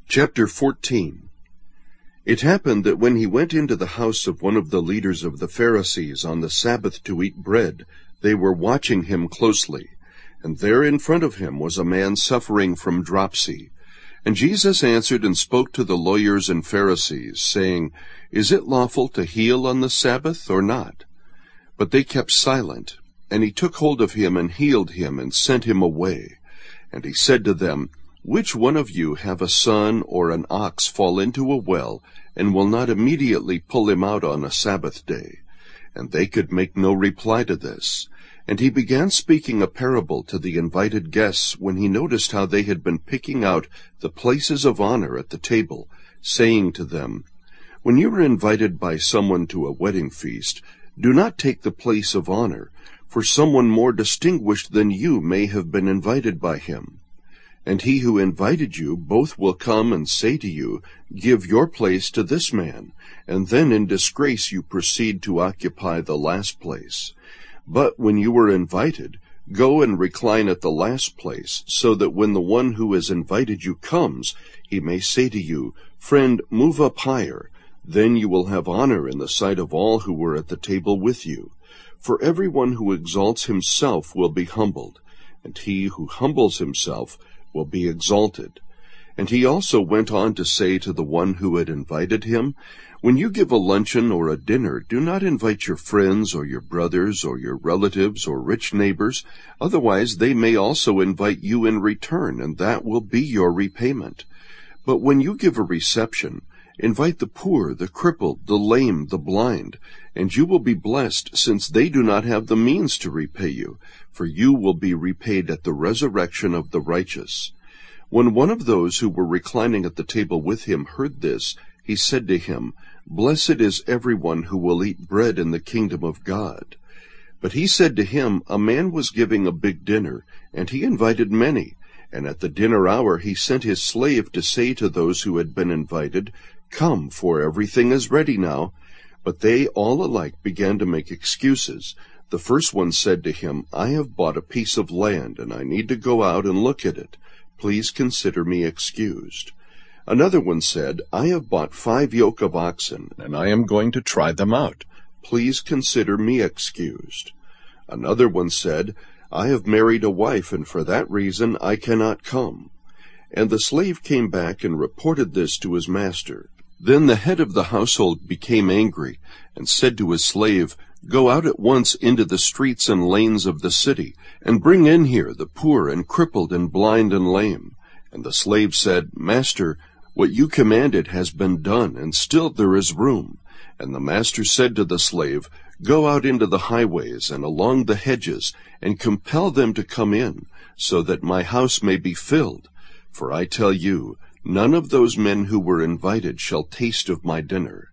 Chapter 14. It happened that when he went into the house of one of the leaders of the Pharisees on the Sabbath to eat bread, they were watching him closely. And there in front of him was a man suffering from dropsy. And Jesus answered and spoke to the lawyers and Pharisees, saying, Is it lawful to heal on the Sabbath or not? But they kept silent. And he took hold of him and healed him and sent him away. And he said to them, Which one of you have a son or an ox fall into a well, and will not immediately pull him out on a Sabbath day? And they could make no reply to this. And he began speaking a parable to the invited guests when he noticed how they had been picking out the places of honor at the table, saying to them, When you are invited by someone to a wedding feast, do not take the place of honor, for someone more distinguished than you may have been invited by him. And he who invited you both will come and say to you, Give your place to this man, and then in disgrace you proceed to occupy the last place. But when you were invited, go and recline at the last place, so that when the one who has invited you comes, he may say to you, Friend, move up higher. Then you will have honor in the sight of all who were at the table with you. For everyone who exalts himself will be humbled, and he who humbles himself will be exalted. And he also went on to say to the one who had invited him, When you give a luncheon or a dinner, do not invite your friends or your brothers or your relatives or rich neighbors, otherwise they may also invite you in return, and that will be your repayment. But when you give a reception, invite the poor, the crippled, the lame, the blind, and you will be blessed, since they do not have the means to repay you, for you will be repaid at the resurrection of the righteous. When one of those who were reclining at the table with him heard this, he said to him, Blessed is everyone who will eat bread in the kingdom of God. But he said to him, A man was giving a big dinner, and he invited many. And at the dinner hour he sent his slave to say to those who had been invited, Come, for everything is ready now. But they all alike began to make excuses. The first one said to him, I have bought a piece of land, and I need to go out and look at it. Please consider me excused. Another one said, I have bought 5 yoke of oxen, and I am going to try them out. Please consider me excused. Another one said, I have married a wife, and for that reason I cannot come. And the slave came back and reported this to his master. Then the head of the household became angry, and said to his slave, Go out at once into the streets and lanes of the city, and bring in here the poor and crippled and blind and lame. And the slave said, Master, what you commanded has been done, and still there is room. And the master said to the slave, Go out into the highways and along the hedges, and compel them to come in, so that my house may be filled. For I tell you, none of those men who were invited shall taste of my dinner.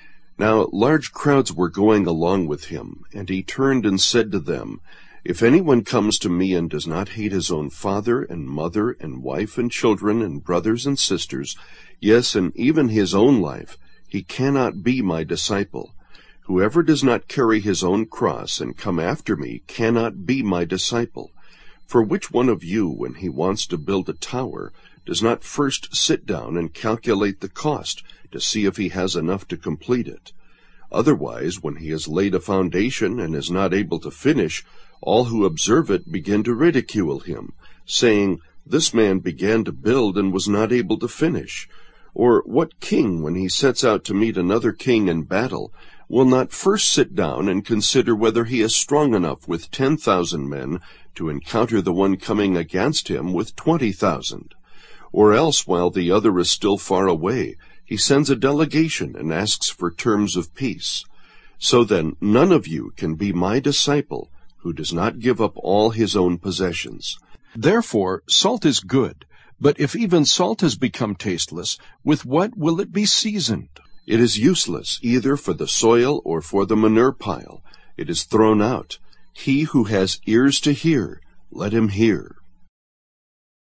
Now large crowds were going along with him, and he turned and said to them, If anyone comes to me and does not hate his own father and mother and wife and children and brothers and sisters, yes, and even his own life, he cannot be my disciple. Whoever does not carry his own cross and come after me cannot be my disciple. For which one of you, when he wants to build a tower, does not first sit down and calculate the cost to see if he has enough to complete it? Otherwise, when he has laid a foundation and is not able to finish, all who observe it begin to ridicule him, saying, This man began to build and was not able to finish. Or what king, when he sets out to meet another king in battle, will not first sit down and consider whether he is strong enough with 10,000 men to encounter the one coming against him with 20,000? Or else, while the other is still far away, he sends a delegation and asks for terms of peace. So then, none of you can be my disciple who does not give up all his own possessions. Therefore, salt is good, but if even salt has become tasteless, with what will it be seasoned? It is useless either for the soil or for the manure pile. It is thrown out. He who has ears to hear, let him hear.